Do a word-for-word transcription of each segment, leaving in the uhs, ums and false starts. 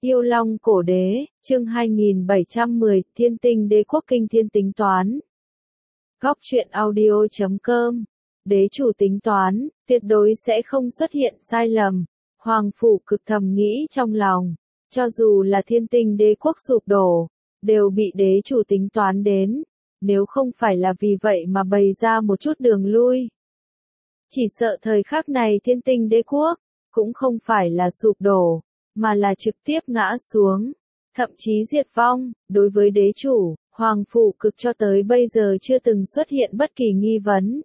Yêu Long Cổ Đế, chương hai nghìn bảy trăm mười, Thiên Tinh Đế Quốc Kinh Thiên tính toán. Góc truyện audio chấm com. Đế chủ tính toán, tuyệt đối sẽ không xuất hiện sai lầm. Hoàng phủ cực thầm nghĩ trong lòng, cho dù là Thiên Tinh Đế Quốc sụp đổ, đều bị đế chủ tính toán đến, nếu không phải là vì vậy mà bày ra một chút đường lui. Chỉ sợ thời khắc này Thiên Tinh Đế Quốc, cũng không phải là sụp đổ, mà là trực tiếp ngã xuống, thậm chí diệt vong. Đối với đế chủ, Hoàng phủ cực cho tới bây giờ chưa từng xuất hiện bất kỳ nghi vấn.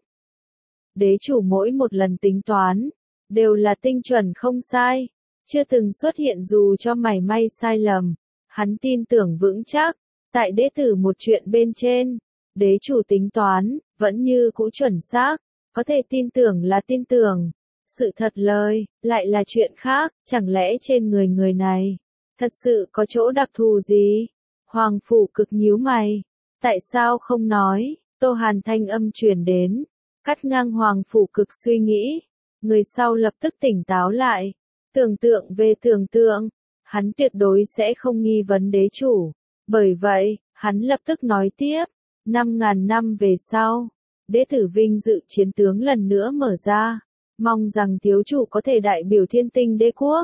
Đế chủ mỗi một lần tính toán, đều là tinh chuẩn không sai, chưa từng xuất hiện dù cho mảy may sai lầm. Hắn tin tưởng vững chắc, tại đế tử một chuyện bên trên, đế chủ tính toán, vẫn như cũ chuẩn xác, có thể tin tưởng là tin tưởng. Sự thật lời, lại là chuyện khác, chẳng lẽ trên người người này, thật sự có chỗ đặc thù gì? Hoàng phủ cực nhíu mày, tại sao không nói? Tô Hàn thanh âm truyền đến, cắt ngang Hoàng phủ cực suy nghĩ, người sau lập tức tỉnh táo lại, tưởng tượng về tưởng tượng, hắn tuyệt đối sẽ không nghi vấn đế chủ, bởi vậy, hắn lập tức nói tiếp, năm ngàn năm về sau, đế tử vinh dự chiến tướng lần nữa mở ra. Mong rằng thiếu chủ có thể đại biểu Thiên Tinh Đế Quốc.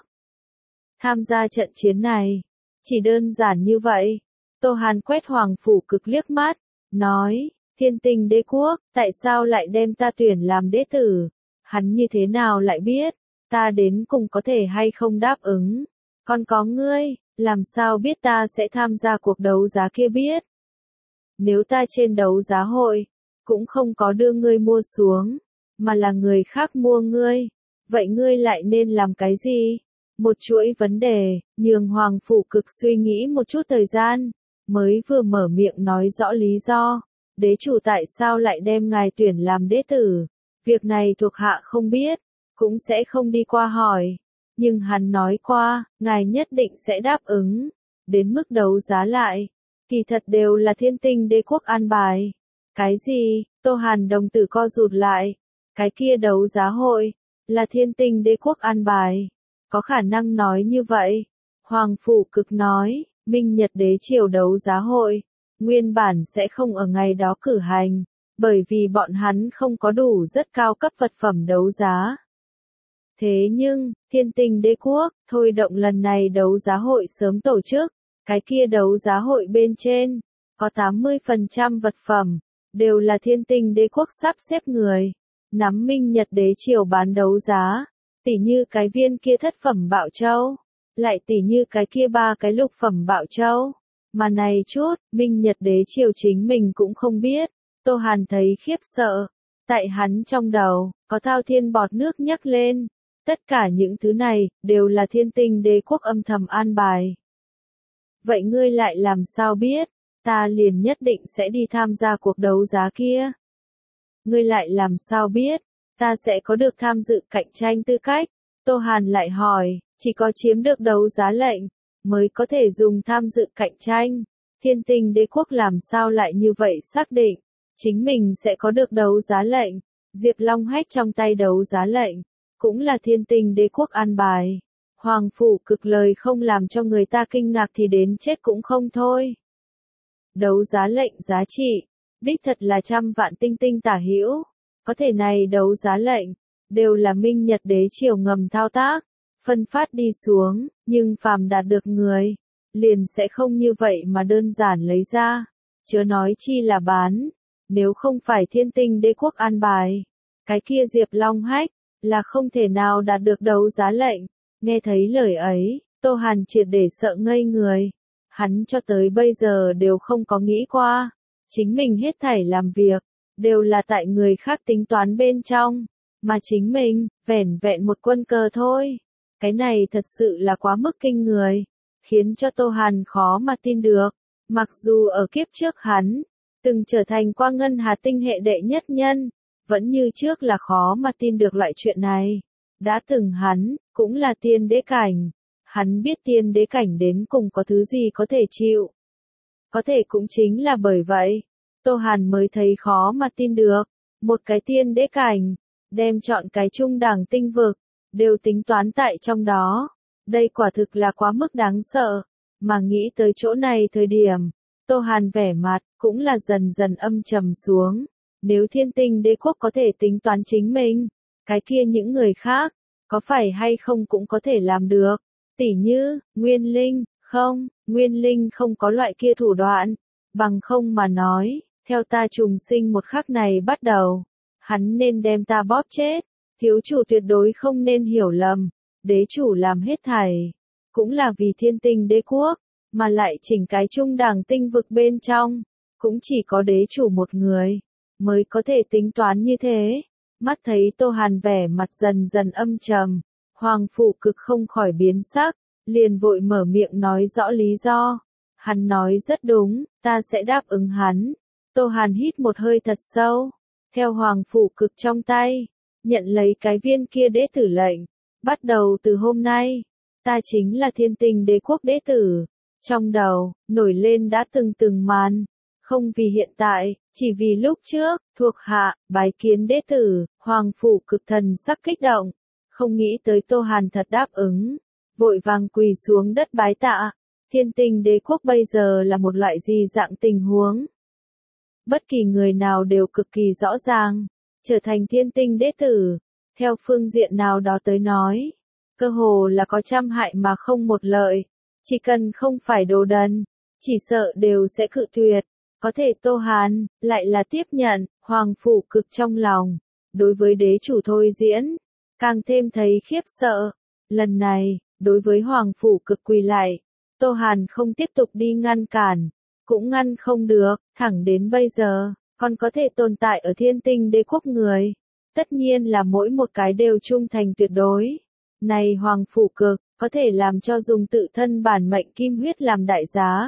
Tham gia trận chiến này. Chỉ đơn giản như vậy. Tô Hàn quét Hoàng phủ cực liếc mắt. Nói, Thiên Tinh Đế Quốc, tại sao lại đem ta tuyển làm đế tử? Hắn như thế nào lại biết? Ta đến cùng có thể hay không đáp ứng? Còn có ngươi, làm sao biết ta sẽ tham gia cuộc đấu giá kia biết? Nếu ta trên đấu giá hội, cũng không có đưa ngươi mua xuống, mà là người khác mua ngươi, vậy ngươi lại nên làm cái gì? Một chuỗi vấn đề, nhường Hoàng phủ cực suy nghĩ một chút thời gian, mới vừa mở miệng nói rõ lý do, đế chủ tại sao lại đem ngài tuyển làm đế tử, việc này thuộc hạ không biết, cũng sẽ không đi qua hỏi, nhưng hắn nói qua, ngài nhất định sẽ đáp ứng, đến mức đấu giá lại, kỳ thật đều là Thiên Tinh Đế Quốc an bài. Cái gì? Tô Hàn đồng tử co rụt lại. Cái kia đấu giá hội, là Thiên Tinh Đế Quốc an bài. Có khả năng nói như vậy. Hoàng phủ cực nói, Minh Nhật Đế triều đấu giá hội, nguyên bản sẽ không ở ngày đó cử hành, bởi vì bọn hắn không có đủ rất cao cấp vật phẩm đấu giá. Thế nhưng, Thiên Tinh Đế Quốc, thôi động lần này đấu giá hội sớm tổ chức, cái kia đấu giá hội bên trên, có tám mươi phần trăm vật phẩm, đều là Thiên Tinh Đế Quốc sắp xếp người. Nắm Minh Nhật Đế triều bán đấu giá, tỉ như cái viên kia thất phẩm Bạo Châu, lại tỉ như cái kia ba cái lục phẩm Bạo Châu, mà này chút, Minh Nhật Đế triều chính mình cũng không biết. Tô Hàn thấy khiếp sợ, tại hắn trong đầu, có thao thiên bọt nước nhấc lên, tất cả những thứ này, đều là Thiên Tinh Đế Quốc âm thầm an bài. Vậy ngươi lại làm sao biết, ta liền nhất định sẽ đi tham gia cuộc đấu giá kia? Ngươi lại làm sao biết, ta sẽ có được tham dự cạnh tranh tư cách? Tô Hàn lại hỏi, chỉ có chiếm được đấu giá lệnh, mới có thể dùng tham dự cạnh tranh. Thiên Tinh Đế Quốc làm sao lại như vậy xác định, chính mình sẽ có được đấu giá lệnh? Diệp Long Hách trong tay đấu giá lệnh, cũng là Thiên Tinh Đế Quốc an bài. Hoàng phủ cực lời không làm cho người ta kinh ngạc thì đến chết cũng không thôi. Đấu giá lệnh giá trị, đích thật là trăm vạn tinh tinh tả hữu, có thể này đấu giá lệnh, đều là Minh Nhật Đế triều ngầm thao tác, phân phát đi xuống, nhưng phàm đạt được người, liền sẽ không như vậy mà đơn giản lấy ra, chớ nói chi là bán, nếu không phải Thiên Tinh Đế Quốc an bài, cái kia Diệp Long Hách, là không thể nào đạt được đấu giá lệnh. Nghe thấy lời ấy, Tô Hàn triệt để sợ ngây người, hắn cho tới bây giờ đều không có nghĩ qua. Chính mình hết thảy làm việc, đều là tại người khác tính toán bên trong, mà chính mình, vẻn vẹn một quân cờ thôi. Cái này thật sự là quá mức kinh người, khiến cho Tô Hàn khó mà tin được. Mặc dù ở kiếp trước hắn, từng trở thành qua ngân hà tinh hệ đệ nhất nhân, vẫn như trước là khó mà tin được loại chuyện này. Đã từng hắn, cũng là tiên đế cảnh, hắn biết tiên đế cảnh đến cùng có thứ gì có thể chịu. Có thể cũng chính là bởi vậy, Tô Hàn mới thấy khó mà tin được, một cái tiên đế cảnh, đem chọn cái trung đẳng tinh vực, đều tính toán tại trong đó, Đây quả thực là quá mức đáng sợ, mà nghĩ tới chỗ này thời điểm, Tô Hàn vẻ mặt cũng là dần dần âm trầm xuống. Nếu Thiên Tinh Đế Quốc có thể tính toán chính mình, cái kia những người khác, có phải hay không cũng có thể làm được. Tỉ như, Nguyên Linh, không, Nguyên Linh không có loại kia thủ đoạn, bằng không mà nói, theo ta trùng sinh một khắc này bắt đầu, hắn nên đem ta bóp chết. Thiếu chủ tuyệt đối không nên hiểu lầm, đế chủ làm hết thảy, cũng là vì Thiên Tinh Đế Quốc, mà lại chỉnh cái trung đẳng tinh vực bên trong, cũng chỉ có đế chủ một người, mới có thể tính toán như thế. Mắt thấy Tô Hàn vẻ mặt dần dần âm trầm, Hoàng Phủ Cực không khỏi biến sắc, liền vội mở miệng nói rõ lý do. Hắn nói rất đúng, ta sẽ đáp ứng hắn. Tô Hàn hít một hơi thật sâu, theo Hoàng Phủ Cực trong tay, nhận lấy cái viên kia đế tử lệnh. Bắt đầu từ hôm nay, ta chính là Thiên Tinh Đế Quốc đế tử. Trong đầu, nổi lên đã từng từng màn. Không vì hiện tại, chỉ vì lúc trước, thuộc hạ, bái kiến đế tử, Hoàng Phủ Cực thần sắc kích động. Không nghĩ tới Tô Hàn thật đáp ứng. Vội vàng quỳ xuống đất bái tạ. Thiên Tinh Đế Quốc bây giờ là một loại gì dạng tình huống? Bất kỳ người nào đều cực kỳ rõ ràng. Trở thành Thiên Tinh Đế tử, theo phương diện nào đó tới nói, cơ hồ là có trăm hại mà không một lợi. Chỉ cần không phải đồ đần, chỉ sợ đều sẽ cự tuyệt. Có thể Tô Hàn lại là tiếp nhận. Hoàng Phủ Cực trong lòng, đối với đế chủ thôi diễn, càng thêm thấy khiếp sợ. Lần này, đối với Hoàng Phủ Cực quỳ lại, Tô Hàn không tiếp tục đi ngăn cản, cũng ngăn không được. Thẳng đến bây giờ, còn có thể tồn tại ở Thiên Tinh Đế Quốc người, tất nhiên là mỗi một cái đều trung thành tuyệt đối. Này Hoàng Phủ Cực, có thể làm cho dùng tự thân bản mệnh kim huyết làm đại giá,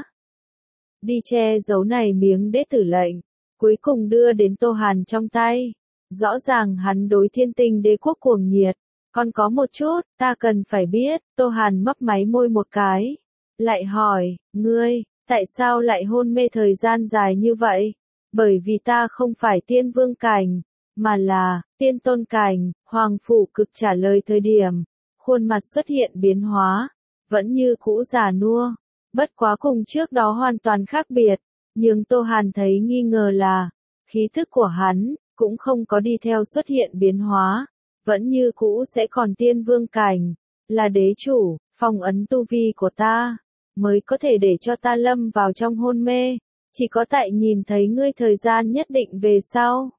đi che giấu này miếng đế tử lệnh, cuối cùng đưa đến Tô Hàn trong tay. Rõ ràng hắn đối Thiên Tinh Đế Quốc cuồng nhiệt, còn có một chút, ta cần phải biết. Tô Hàn mấp máy môi một cái, lại hỏi, ngươi, tại sao lại hôn mê thời gian dài như vậy? Bởi vì ta không phải tiên vương cảnh, mà là tiên tôn cảnh. Hoàng Phủ Cực trả lời thời điểm, khuôn mặt xuất hiện biến hóa, vẫn như cũ già nua, bất quá cùng trước đó hoàn toàn khác biệt. Nhưng Tô Hàn thấy nghi ngờ là, khí thức của hắn, cũng không có đi theo xuất hiện biến hóa, vẫn như cũ sẽ còn tiên vương cảnh, là đế chủ, phong ấn tu vi của ta, mới có thể để cho ta lâm vào trong hôn mê, chỉ có tại nhìn thấy ngươi thời gian nhất định về sau,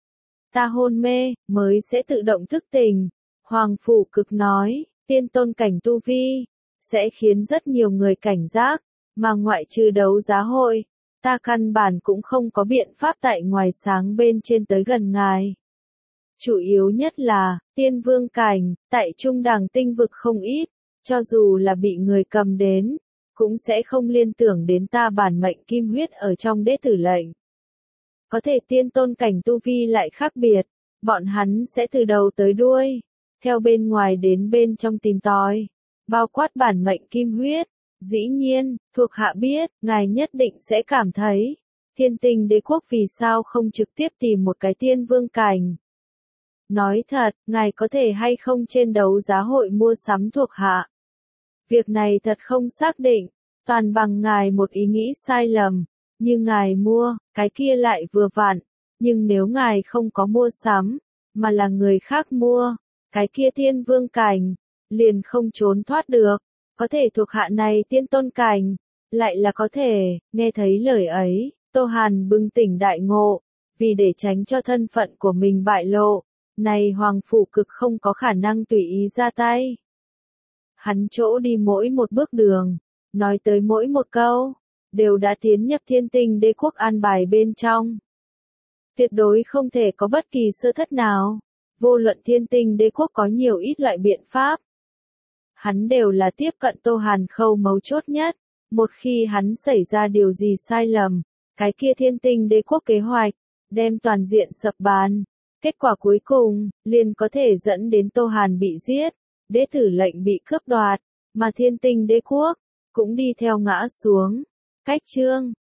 ta hôn mê, mới sẽ tự động thức tỉnh. Hoàng Phủ Cực nói, tiên tôn cảnh tu vi, sẽ khiến rất nhiều người cảnh giác, mà ngoại trừ đấu giá hội, ta căn bản cũng không có biện pháp tại ngoài sáng bên trên tới gần ngài. Chủ yếu nhất là, tiên vương cảnh, tại trung đẳng tinh vực không ít, cho dù là bị người cầm đến, cũng sẽ không liên tưởng đến ta bản mệnh kim huyết ở trong đế tử lệnh. Có thể tiên tôn cảnh tu vi lại khác biệt, bọn hắn sẽ từ đầu tới đuôi, theo bên ngoài đến bên trong tìm tòi, bao quát bản mệnh kim huyết. Dĩ nhiên, thuộc hạ biết, ngài nhất định sẽ cảm thấy, Thiên Tinh Đế Quốc vì sao không trực tiếp tìm một cái tiên vương cảnh. Nói thật, ngài có thể hay không trên đấu giá hội mua sắm thuộc hạ. Việc này thật không xác định, toàn bằng ngài một ý nghĩ sai lầm, như ngài mua, cái kia lại vừa vặn, nhưng nếu ngài không có mua sắm, mà là người khác mua, cái kia tiên vương cảnh, liền không trốn thoát được. Có thể thuộc hạ này tiên tôn cảnh, lại là có thể. Nghe thấy lời ấy, Tô Hàn bừng tỉnh đại ngộ, vì để tránh cho thân phận của mình bại lộ, này Hoàng Phủ Cực không có khả năng tùy ý ra tay. Hắn chỗ đi mỗi một bước đường, nói tới mỗi một câu, đều đã tiến nhập Thiên Tinh Đế Quốc an bài bên trong. Tuyệt đối không thể có bất kỳ sơ thất nào, vô luận Thiên Tinh Đế Quốc có nhiều ít loại biện pháp, hắn đều là tiếp cận Tô Hàn khâu mấu chốt nhất. Một khi hắn xảy ra điều gì sai lầm, cái kia Thiên Tinh Đế Quốc kế hoạch, đem toàn diện sập bàn. Kết quả cuối cùng, liền có thể dẫn đến Tô Hàn bị giết, đế tử lệnh bị cướp đoạt, mà Thiên Tinh Đế Quốc, cũng đi theo ngã xuống. Cách chương